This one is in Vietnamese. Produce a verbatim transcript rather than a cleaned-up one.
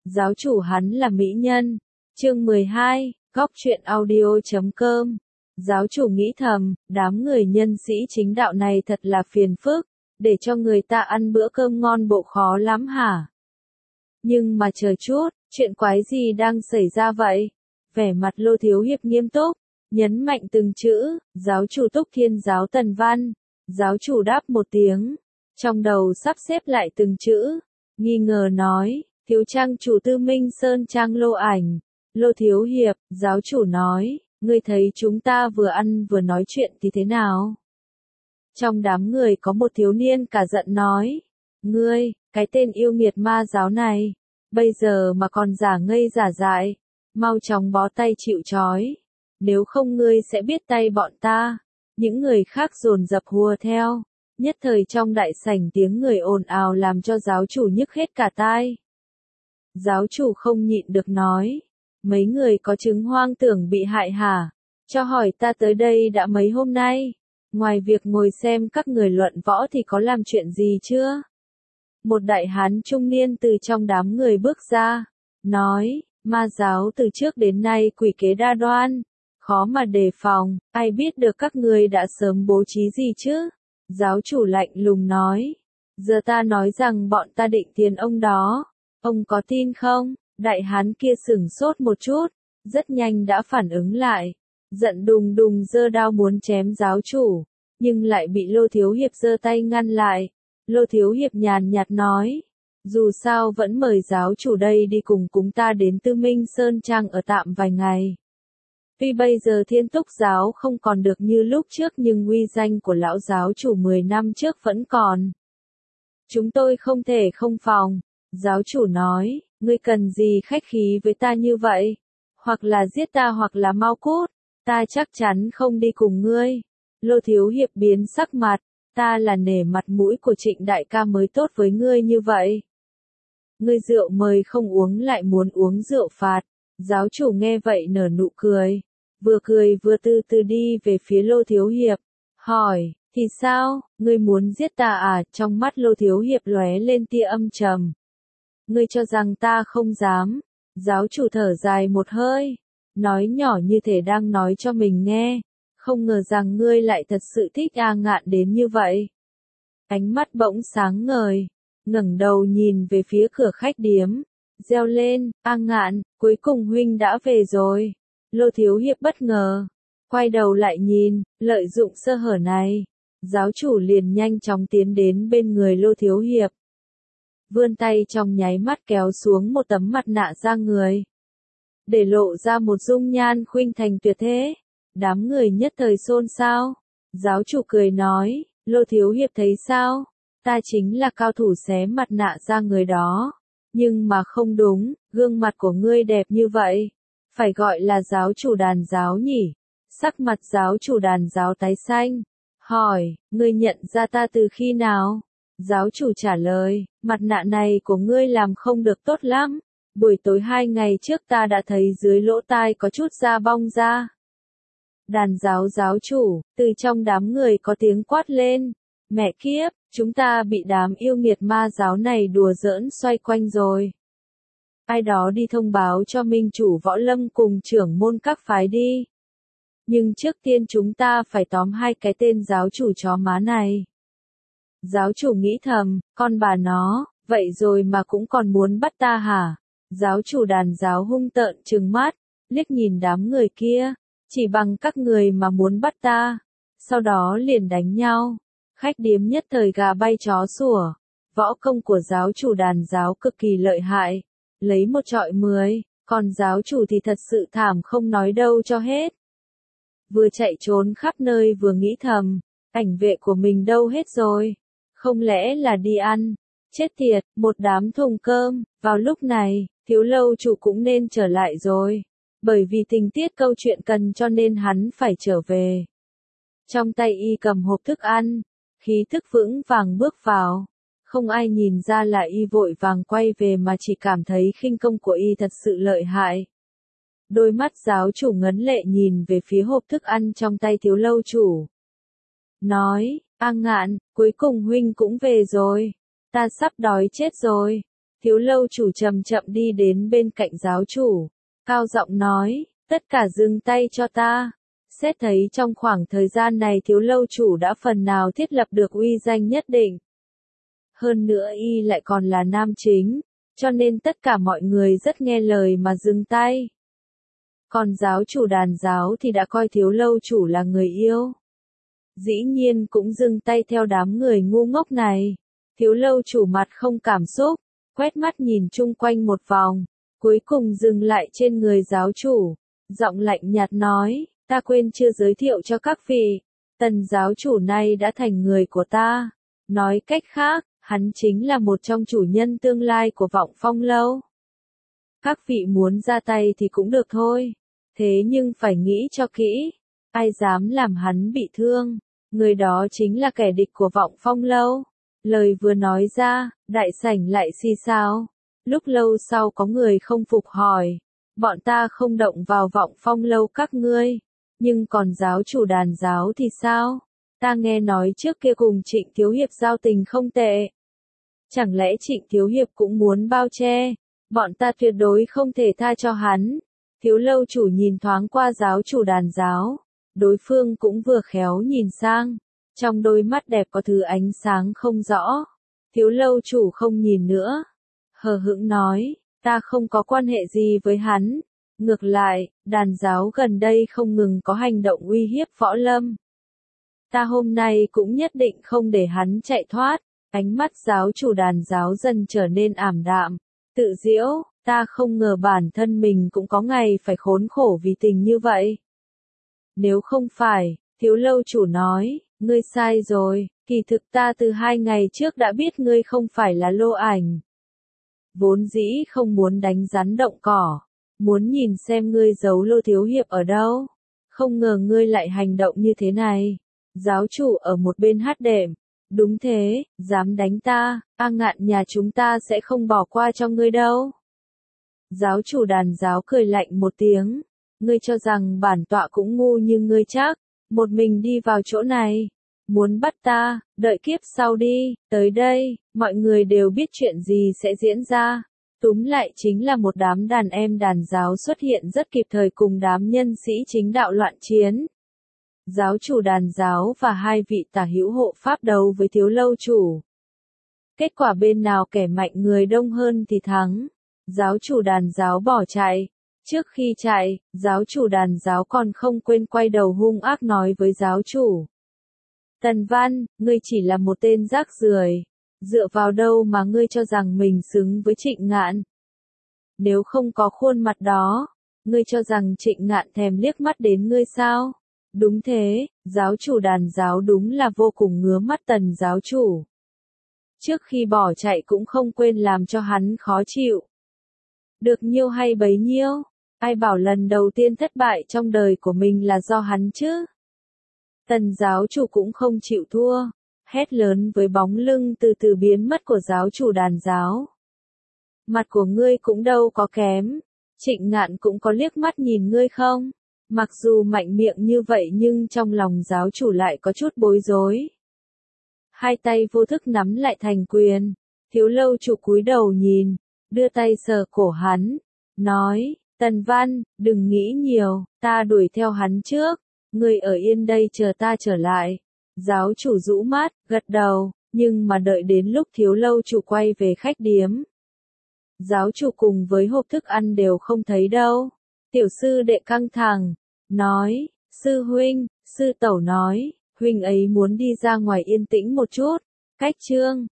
giáo chủ hắn là mỹ nhân. Chương mười hai, góc truyện audio chấm com. Giáo chủ nghĩ thầm, đám người nhân sĩ chính đạo này thật là phiền phức, để cho người ta ăn bữa cơm ngon bộ khó lắm hả? Nhưng mà chờ chút, chuyện quái gì đang xảy ra vậy? Vẻ mặt Lô Thiếu Hiệp nghiêm túc, nhấn mạnh từng chữ, giáo chủ Túc Thiên giáo Tần Văn. Giáo chủ đáp một tiếng, trong đầu sắp xếp lại từng chữ, nghi ngờ nói, thiếu trang chủ Tư Minh Sơn trang Lô Ảnh. Lô Thiếu Hiệp, giáo chủ nói, ngươi thấy chúng ta vừa ăn vừa nói chuyện thì thế nào? Trong đám người có một thiếu niên cả giận nói, ngươi, cái tên yêu nghiệt ma giáo này, bây giờ mà còn giả ngây giả dại, mau chóng bó tay chịu trói, nếu không ngươi sẽ biết tay bọn ta. Những người khác dồn dập hùa theo, nhất thời trong đại sảnh tiếng người ồn ào làm cho giáo chủ nhức hết cả tai. Giáo chủ không nhịn được nói, mấy người có chứng hoang tưởng bị hại hả? Cho hỏi ta tới đây đã mấy hôm nay, ngoài việc ngồi xem các người luận võ thì có làm chuyện gì chưa? Một đại hán trung niên từ trong đám người bước ra, nói, ma giáo từ trước đến nay quỷ kế đa đoan, khó mà đề phòng, ai biết được các ngươi đã sớm bố trí gì chứ? Giáo chủ lạnh lùng nói, giờ ta nói rằng bọn ta định tiền ông đó, ông có tin không? Đại hán kia sửng sốt một chút, rất nhanh đã phản ứng lại, giận đùng đùng giơ đao muốn chém giáo chủ, nhưng lại bị Lô Thiếu Hiệp giơ tay ngăn lại. Lô Thiếu Hiệp nhàn nhạt nói, dù sao vẫn mời giáo chủ đây đi cùng chúng ta đến Tư Minh Sơn Trang ở tạm vài ngày. Tuy bây giờ Thiên Túc giáo không còn được như lúc trước nhưng uy danh của lão giáo chủ mười năm trước vẫn còn. Chúng tôi không thể không phòng. Giáo chủ nói, ngươi cần gì khách khí với ta như vậy? Hoặc là giết ta hoặc là mau cút, ta chắc chắn không đi cùng ngươi. Lô Thiếu Hiệp biến sắc mặt, ta là nể mặt mũi của Trịnh đại ca mới tốt với ngươi như vậy. Ngươi rượu mời không uống lại muốn uống rượu phạt. Giáo chủ nghe vậy nở nụ cười, vừa cười vừa từ từ đi về phía Lô Thiếu Hiệp, hỏi, thì sao, ngươi muốn giết ta à? Trong mắt Lô Thiếu Hiệp lóe lên tia âm trầm. Ngươi cho rằng ta không dám? Giáo chủ thở dài một hơi, nói nhỏ như thể đang nói cho mình nghe, không ngờ rằng ngươi lại thật sự thích A Ngạn đến như vậy. Ánh mắt bỗng sáng ngời, ngẩng đầu nhìn về phía cửa khách điếm, reo lên, A Ngạn, cuối cùng huynh đã về rồi. Lô Thiếu Hiệp bất ngờ, quay đầu lại nhìn, lợi dụng sơ hở này, giáo chủ liền nhanh chóng tiến đến bên người Lô Thiếu Hiệp. Vươn tay trong nháy mắt kéo xuống một tấm mặt nạ da người, để lộ ra một dung nhan khuynh thành tuyệt thế. Đám người nhất thời xôn xao. Giáo chủ cười nói, Lô Thiếu Hiệp thấy sao? Ta chính là cao thủ xé mặt nạ da người đó. Nhưng mà không đúng, gương mặt của ngươi đẹp như vậy, phải gọi là giáo chủ đàn giáo nhỉ? Sắc mặt giáo chủ đàn giáo tái xanh, hỏi, ngươi nhận ra ta từ khi nào? Giáo chủ trả lời, mặt nạ này của ngươi làm không được tốt lắm. Buổi tối hai ngày trước ta đã thấy dưới lỗ tai có chút da bong ra. Đàn giáo giáo chủ, từ trong đám người có tiếng quát lên, mẹ kiếp, chúng ta bị đám yêu nghiệt ma giáo này đùa giỡn xoay quanh rồi. Ai đó đi thông báo cho minh chủ võ lâm cùng trưởng môn các phái đi. Nhưng trước tiên chúng ta phải tóm hai cái tên giáo chủ chó má này. Giáo chủ nghĩ thầm, con bà nó, vậy rồi mà cũng còn muốn bắt ta hả? Giáo chủ đàn giáo hung tợn trừng mắt, liếc nhìn đám người kia, chỉ bằng các người mà muốn bắt ta. Sau đó liền đánh nhau. Khách điếm nhất thời gà bay chó sủa. Võ công của giáo chủ đàn giáo cực kỳ lợi hại, lấy một trọi mười, còn giáo chủ thì thật sự thảm không nói đâu cho hết. Vừa chạy trốn khắp nơi vừa nghĩ thầm, ảnh vệ của mình đâu hết rồi? Không lẽ là đi ăn? Chết tiệt, một đám thùng cơm. Vào lúc này, Thiếu lâu chủ cũng nên trở lại rồi. Bởi vì tình tiết câu chuyện cần cho nên hắn phải trở về. Trong tay y cầm hộp thức ăn, khí thức vững vàng bước vào. Không ai nhìn ra là y vội vàng quay về mà chỉ cảm thấy khinh công của y thật sự lợi hại. Đôi mắt giáo chủ ngấn lệ nhìn về phía hộp thức ăn trong tay Thiếu lâu chủ. Nói, A Ngạn, cuối cùng huynh cũng về rồi. Ta sắp đói chết rồi. Thiếu lâu chủ chậm chậm đi đến bên cạnh giáo chủ, cao giọng nói, tất cả dừng tay cho ta. Xét thấy trong khoảng thời gian này thiếu lâu chủ đã phần nào thiết lập được uy danh nhất định. Hơn nữa y lại còn là nam chính, cho nên tất cả mọi người rất nghe lời mà dừng tay. Còn giáo chủ đàn giáo thì đã coi thiếu lâu chủ là người yêu. Dĩ nhiên cũng dừng tay theo đám người ngu ngốc này. Thiếu lâu chủ mặt không cảm xúc, quét mắt nhìn chung quanh một vòng, cuối cùng dừng lại trên người giáo chủ. Giọng lạnh nhạt nói, ta quên chưa giới thiệu cho các vị, Tần giáo chủ này đã thành người của ta. Nói cách khác, hắn chính là một trong chủ nhân tương lai của Vọng Phong Lâu. Các vị muốn ra tay thì cũng được thôi, thế nhưng phải nghĩ cho kỹ, ai dám làm hắn bị thương, người đó chính là kẻ địch của Vọng Phong Lâu. Lời vừa nói ra, đại sảnh lại xì xào. Lúc lâu sau có người không phục hỏi, bọn ta không động vào Vọng Phong Lâu các ngươi, nhưng còn giáo chủ đàn giáo thì sao? Ta nghe nói trước kia cùng Trịnh Thiếu Hiệp giao tình không tệ. Chẳng lẽ Trịnh Thiếu Hiệp cũng muốn bao che? Bọn ta tuyệt đối không thể tha cho hắn. Thiếu lâu chủ nhìn thoáng qua giáo chủ đàn giáo, đối phương cũng vừa khéo nhìn sang, trong đôi mắt đẹp có thứ ánh sáng không rõ. Thiếu lâu chủ không nhìn nữa, hờ hững nói, ta không có quan hệ gì với hắn. Ngược lại, đàn giáo gần đây không ngừng có hành động uy hiếp võ lâm. Ta hôm nay cũng nhất định không để hắn chạy thoát. Ánh mắt giáo chủ đàn giáo dần trở nên ảm đạm, tự giễu, ta không ngờ bản thân mình cũng có ngày phải khốn khổ vì tình như vậy. Nếu không phải, thiếu lâu chủ nói, ngươi sai rồi, kỳ thực ta từ hai ngày trước đã biết ngươi không phải là Lô Ảnh. Vốn dĩ không muốn đánh rắn động cỏ, muốn nhìn xem ngươi giấu Lô Thiếu Hiệp ở đâu, không ngờ ngươi lại hành động như thế này. Giáo chủ ở một bên hát đệm, đúng thế, dám đánh ta, A Ngạn nhà chúng ta sẽ không bỏ qua cho ngươi đâu. Giáo chủ đàn giáo cười lạnh một tiếng, ngươi cho rằng bản tọa cũng ngu như ngươi chắc, một mình đi vào chỗ này, muốn bắt ta, đợi kiếp sau đi. Tới đây, mọi người đều biết chuyện gì sẽ diễn ra. Túm lại chính là một đám đàn em đàn giáo xuất hiện rất kịp thời cùng đám nhân sĩ chính đạo loạn chiến. Giáo chủ đàn giáo và hai vị tả hữu hộ pháp đấu với thiếu lâu chủ. Kết quả bên nào kẻ mạnh người đông hơn thì thắng. Giáo chủ đàn giáo bỏ chạy. Trước khi chạy, giáo chủ đàn giáo còn không quên quay đầu hung ác nói với giáo chủ. Tần Văn, ngươi chỉ là một tên rác rưởi, dựa vào đâu mà ngươi cho rằng mình xứng với Trịnh Ngạn? Nếu không có khuôn mặt đó, ngươi cho rằng Trịnh Ngạn thèm liếc mắt đến ngươi sao? Đúng thế, giáo chủ đàn giáo đúng là vô cùng ngứa mắt Tần giáo chủ. Trước khi bỏ chạy cũng không quên làm cho hắn khó chịu. Được nhiêu hay bấy nhiêu, ai bảo lần đầu tiên thất bại trong đời của mình là do hắn chứ? Tần giáo chủ cũng không chịu thua, hét lớn với bóng lưng từ từ biến mất của giáo chủ đàn giáo. Mặt của ngươi cũng đâu có kém, Trịnh Ngạn cũng có liếc mắt nhìn ngươi không? Mặc dù mạnh miệng như vậy nhưng trong lòng giáo chủ lại có chút bối rối. Hai tay vô thức nắm lại thành quyền, thiếu lâu chủ cúi đầu nhìn, đưa tay sờ cổ hắn, nói, Tần Văn, đừng nghĩ nhiều, ta đuổi theo hắn trước, ngươi ở yên đây chờ ta trở lại. Giáo chủ rũ mắt, gật đầu, nhưng mà đợi đến lúc thiếu lâu chủ quay về khách điếm. Giáo chủ cùng với hộp thức ăn đều không thấy đâu. Tiểu sư đệ căng thẳng, nói, sư huynh, sư tẩu nói, huynh ấy muốn đi ra ngoài yên tĩnh một chút, cách chương.